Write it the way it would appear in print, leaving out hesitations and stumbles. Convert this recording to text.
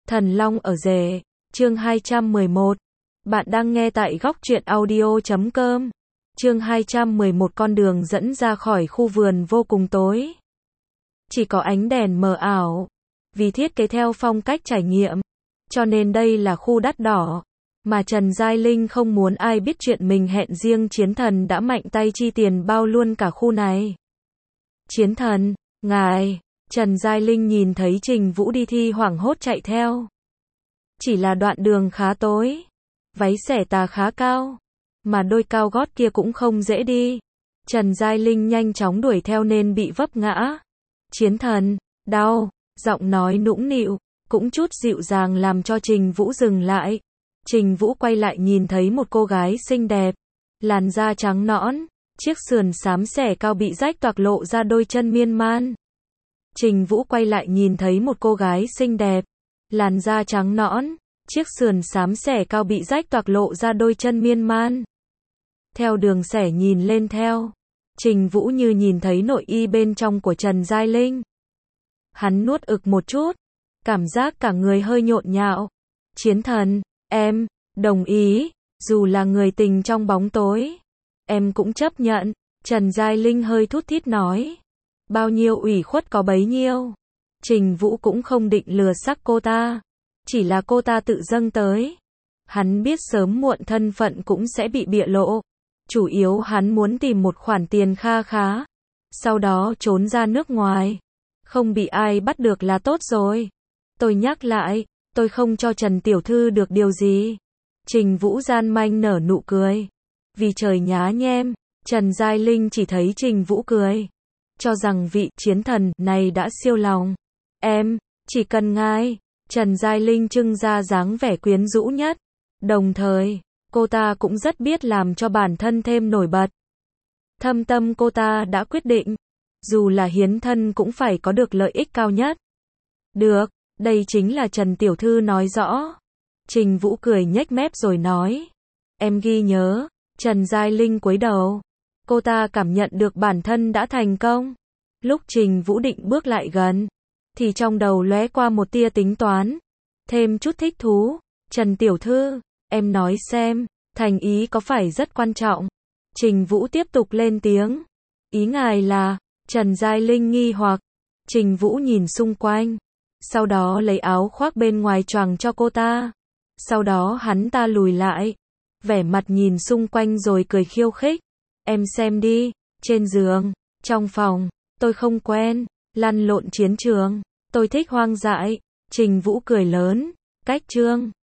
Thần Long ở rể, chương 211. Bạn đang nghe tại góc truyện audio.com. Chương 211 con đường dẫn ra khỏi khu vườn vô cùng tối. Chỉ có ánh đèn mờ ảo. Vì thiết kế theo phong cách trải nghiệm, cho nên đây là khu đắt đỏ. Mà Trần Giai Linh không muốn ai biết chuyện mình hẹn riêng Chiến Thần đã mạnh tay chi tiền bao luôn cả khu này. Chiến Thần, ngài... Trần Giai Linh nhìn thấy Trình Vũ đi thi hoảng hốt chạy theo. Chỉ là đoạn đường khá tối. Váy xẻ tà khá cao. Mà đôi cao gót kia cũng không dễ đi. Trần Giai Linh nhanh chóng đuổi theo nên bị vấp ngã. Chiến Thần, đau. Giọng nói nũng nịu, cũng chút dịu dàng làm cho Trình Vũ dừng lại. Trình Vũ quay lại nhìn thấy một cô gái xinh đẹp. Làn da trắng nõn. Chiếc sườn xám xẻ cao bị rách toạc lộ ra đôi chân miên man. Trình Vũ quay lại nhìn thấy một cô gái xinh đẹp, làn da trắng nõn, chiếc sườn xám xẻ cao bị rách toạc lộ ra đôi chân miên man. Theo đường xẻ nhìn lên theo, Trình Vũ như nhìn thấy nội y bên trong của Trần Giai Linh. Hắn nuốt ực một chút, cảm giác cả người hơi nhộn nhạo. Chiến Thần, em, đồng ý, dù là người tình trong bóng tối, em cũng chấp nhận. Trần Giai Linh hơi thút thít nói. Bao nhiêu ủy khuất có bấy nhiêu. Trình Vũ cũng không định lừa xác cô ta. Chỉ là cô ta tự dâng tới. Hắn biết sớm muộn thân phận cũng sẽ bị bịa lộ. Chủ yếu hắn muốn tìm một khoản tiền kha khá. Sau đó trốn ra nước ngoài. Không bị ai bắt được là tốt rồi. Tôi nhắc lại, tôi không cho Trần Tiểu Thư được điều gì. Trình Vũ gian manh nở nụ cười. Vì trời nhá nhem, Trần Giai Linh chỉ thấy Trình Vũ cười. Cho rằng vị Chiến Thần này đã siêu lòng. Em, chỉ cần ngài. Trần Giai Linh trưng ra dáng vẻ quyến rũ nhất. Đồng thời, cô ta cũng rất biết làm cho bản thân thêm nổi bật. Thâm tâm cô ta đã quyết định. Dù là hiến thân cũng phải có được lợi ích cao nhất. Được, đây chính là Trần Tiểu Thư nói rõ. Trình Vũ cười nhếch mép rồi nói. Em ghi nhớ. Trần Giai Linh cúi đầu. Cô ta cảm nhận được bản thân đã thành công. Lúc Trình Vũ định bước lại gần, thì trong đầu lóe qua một tia tính toán. Thêm chút thích thú. Trần Tiểu Thư, em nói xem, thành ý có phải rất quan trọng? Trình Vũ tiếp tục lên tiếng. Ý ngài là, Trần Giai Linh nghi hoặc. Trình Vũ nhìn xung quanh. Sau đó lấy áo khoác bên ngoài choàng cho cô ta. Sau đó hắn ta lùi lại. Vẻ mặt nhìn xung quanh rồi cười khiêu khích. Em xem đi, trên giường, trong phòng, tôi không quen, lăn lộn chiến trường, tôi thích hoang dại. Trình Vũ cười lớn, cách chương.